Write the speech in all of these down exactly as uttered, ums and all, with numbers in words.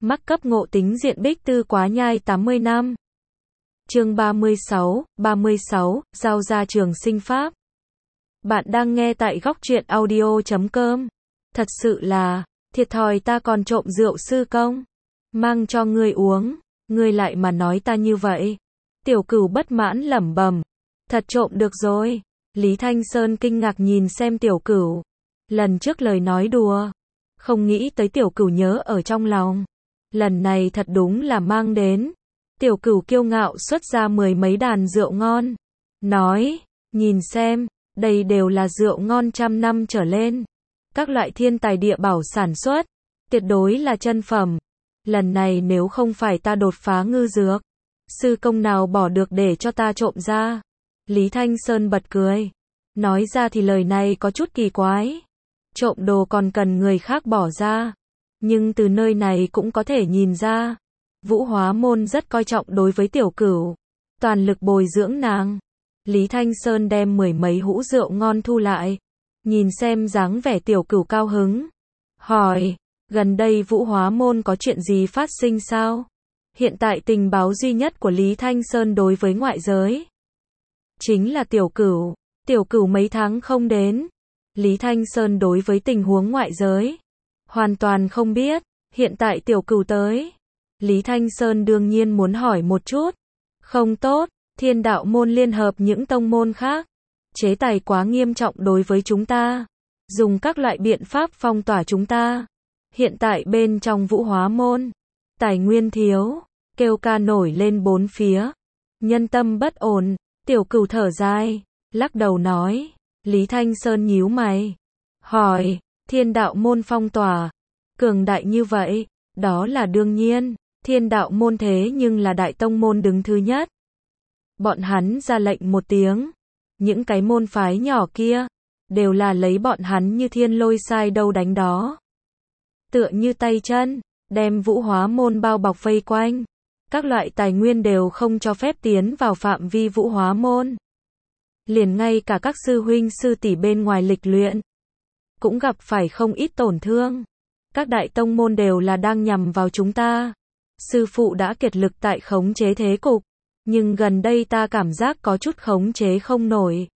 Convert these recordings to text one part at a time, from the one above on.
Mắc cấp ngộ tính diện bích tư quá nhai tám mươi năm. Chương ba mươi sáu, ba mươi sáu, giao ra trường sinh pháp. Bạn đang nghe tại góc truyện audio chấm com. Thật sự là, thiệt thòi ta còn trộm rượu sư công. Mang cho ngươi uống, ngươi lại mà nói ta như vậy. Tiểu Cửu bất mãn lẩm bẩm. Thật trộm được rồi. Lý Thanh Sơn kinh ngạc nhìn xem Tiểu Cửu. Lần trước lời nói đùa. Không nghĩ tới Tiểu Cửu nhớ ở trong lòng. Lần này thật đúng là mang đến. Tiểu Cửu kiêu ngạo xuất ra mười mấy đàn rượu ngon. Nói, nhìn xem, đây đều là rượu ngon trăm năm trở lên. Các loại thiên tài địa bảo sản xuất. Tuyệt đối là chân phẩm. Lần này nếu không phải ta đột phá ngư dược, sư công nào bỏ được để cho ta trộm ra. Lý Thanh Sơn bật cười. Nói ra thì lời này có chút kỳ quái. Trộm đồ còn cần người khác bỏ ra. Nhưng từ nơi này cũng có thể nhìn ra. Vũ Hóa Môn rất coi trọng đối với Tiểu Cửu. Toàn lực bồi dưỡng nàng. Lý Thanh Sơn đem mười mấy hũ rượu ngon thu lại. Nhìn xem dáng vẻ Tiểu Cửu cao hứng. Hỏi, gần đây Vũ Hóa Môn có chuyện gì phát sinh sao? Hiện tại tình báo duy nhất của Lý Thanh Sơn đối với ngoại giới chính là Tiểu Cửu. Tiểu Cửu mấy tháng không đến. Lý Thanh Sơn đối với tình huống ngoại giới hoàn toàn không biết. Hiện tại Tiểu Cửu tới. Lý Thanh Sơn đương nhiên muốn hỏi một chút. Không tốt, Thiên Đạo Môn liên hợp những tông môn khác. Chế tài quá nghiêm trọng đối với chúng ta. Dùng các loại biện pháp phong tỏa chúng ta. Hiện tại bên trong Vũ Hóa Môn, tài nguyên thiếu, kêu ca nổi lên bốn phía. Nhân tâm bất ổn. Tiểu Cửu thở dài, lắc đầu nói. Lý Thanh Sơn nhíu mày. Hỏi, Thiên Đạo Môn phong tỏa. Cường đại như vậy, đó là đương nhiên. Thiên Đạo Môn thế nhưng là đại tông môn đứng thứ nhất. Bọn hắn ra lệnh một tiếng. Những cái môn phái nhỏ kia, đều là lấy bọn hắn như thiên lôi sai đâu đánh đó. Tựa như tay chân, đem Vũ Hóa Môn bao bọc vây quanh. Các loại tài nguyên đều không cho phép tiến vào phạm vi Vũ Hóa Môn. Liền ngay cả các sư huynh sư tỷ bên ngoài lịch luyện, cũng gặp phải không ít tổn thương. Các đại tông môn đều là đang nhằm vào chúng ta. Sư phụ đã kiệt lực tại khống chế thế cục. Nhưng gần đây ta cảm giác có chút khống chế không nổi.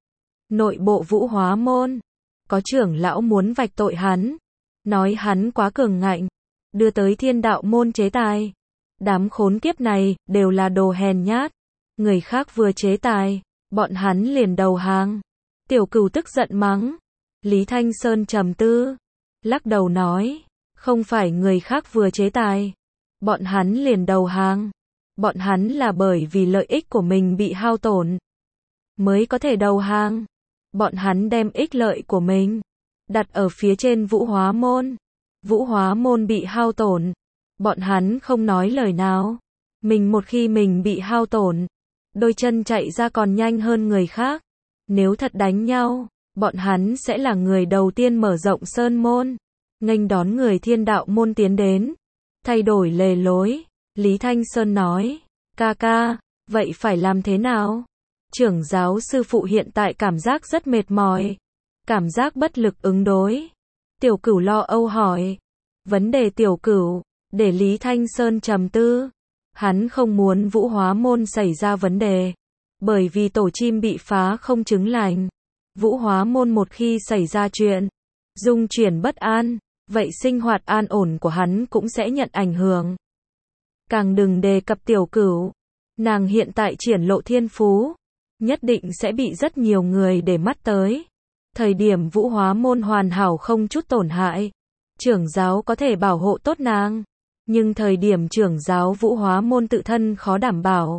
Nội bộ Vũ Hóa Môn, có trưởng lão muốn vạch tội hắn. Nói hắn quá cường ngạnh. Đưa tới Thiên Đạo Môn chế tài. Đám khốn kiếp này, đều là đồ hèn nhát. Người khác vừa chế tài, bọn hắn liền đầu hàng. Tiểu Cửu tức giận mắng. Lý Thanh Sơn trầm tư. Lắc đầu nói. Không phải người khác vừa chế tài. Bọn hắn liền đầu hàng. Bọn hắn là bởi vì lợi ích của mình bị hao tổn. Mới có thể đầu hàng. Bọn hắn đem ích lợi của mình đặt ở phía trên Vũ Hóa Môn. Vũ Hóa Môn bị hao tổn. Bọn hắn không nói lời nào. Mình một khi mình bị hao tổn, đôi chân chạy ra còn nhanh hơn người khác. Nếu thật đánh nhau, bọn hắn sẽ là người đầu tiên mở rộng sơn môn. Nghênh đón người Thiên Đạo Môn tiến đến. Thay đổi lề lối. Lý Thanh Sơn nói. Ca ca, vậy phải làm thế nào? Trưởng giáo sư phụ hiện tại cảm giác rất mệt mỏi. Cảm giác bất lực ứng đối. Tiểu Cửu lo âu hỏi. Vấn đề Tiểu Cửu, để Lý Thanh Sơn trầm tư. Hắn không muốn Vũ Hóa Môn xảy ra vấn đề. Bởi vì tổ chim bị phá không chứng lành. Vũ Hóa Môn một khi xảy ra chuyện, dung chuyển bất an, vậy sinh hoạt an ổn của hắn cũng sẽ nhận ảnh hưởng. Càng đừng đề cập Tiểu Cửu. Nàng hiện tại triển lộ thiên phú. Nhất định sẽ bị rất nhiều người để mắt tới. Thời điểm Vũ Hóa Môn hoàn hảo không chút tổn hại, trưởng giáo có thể bảo hộ tốt nàng. Nhưng thời điểm trưởng giáo Vũ Hóa Môn tự thân khó đảm bảo.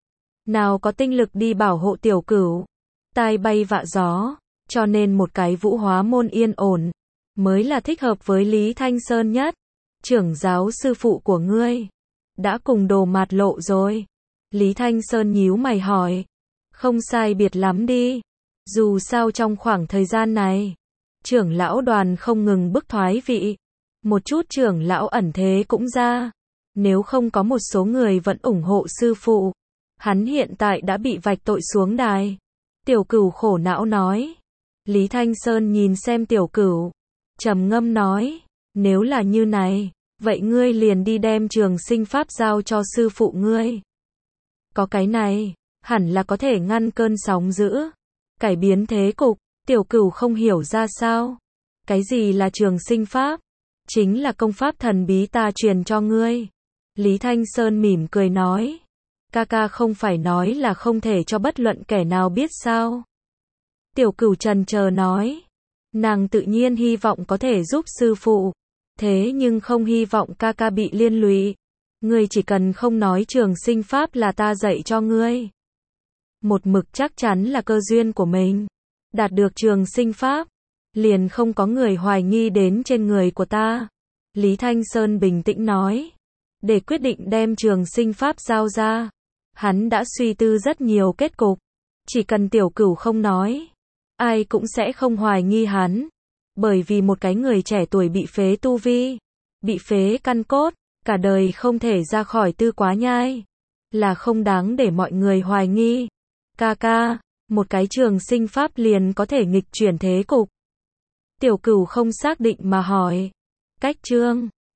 Nào có tinh lực đi bảo hộ Tiểu Cửu. Tai bay vạ gió. Cho nên một cái Vũ Hóa Môn yên ổn mới là thích hợp với Lý Thanh Sơn nhất. Trưởng giáo sư phụ của ngươi đã cùng Đồ Mạt lộ rồi. Lý Thanh Sơn nhíu mày hỏi. Không sai biệt lắm đi. Dù sao trong khoảng thời gian này, trưởng lão đoàn không ngừng bức thoái vị. Một chút trưởng lão ẩn thế cũng ra. Nếu không có một số người vẫn ủng hộ sư phụ, hắn hiện tại đã bị vạch tội xuống đài. Tiểu Cửu khổ não nói. Lý Thanh Sơn nhìn xem Tiểu Cửu, trầm ngâm nói. Nếu là như này, Vậy ngươi liền đi đem trường sinh pháp giao cho sư phụ ngươi. Có cái này, hẳn là có thể ngăn cơn sóng dữ, cải biến thế cục. Tiểu Cửu không hiểu ra sao. Cái gì là trường sinh pháp? Chính là công pháp thần bí ta truyền cho ngươi. Lý Thanh Sơn mỉm cười nói. Ca ca không phải nói là không thể cho bất luận kẻ nào biết sao? Tiểu Cửu trần chờ nói. Nàng tự nhiên hy vọng có thể giúp sư phụ. Thế nhưng không hy vọng ca ca bị liên lụy. Ngươi chỉ cần không nói trường sinh pháp là ta dạy cho ngươi. Một mực chắc chắn là cơ duyên của mình. Đạt được trường sinh pháp. Liền không có người hoài nghi đến trên người của ta. Lý Thanh Sơn bình tĩnh nói. Để quyết định đem trường sinh pháp giao ra. Hắn đã suy tư rất nhiều kết cục. Chỉ cần Tiểu Cửu không nói. Ai cũng sẽ không hoài nghi hắn. Bởi vì một cái người trẻ tuổi bị phế tu vi. Bị phế căn cốt. Cả đời không thể ra khỏi Tư Quá Nhai. Là không đáng để mọi người hoài nghi. Ca ca, một cái trường sinh pháp liền có thể nghịch chuyển thế cục. Tiểu Cửu không xác định mà hỏi. Cách chương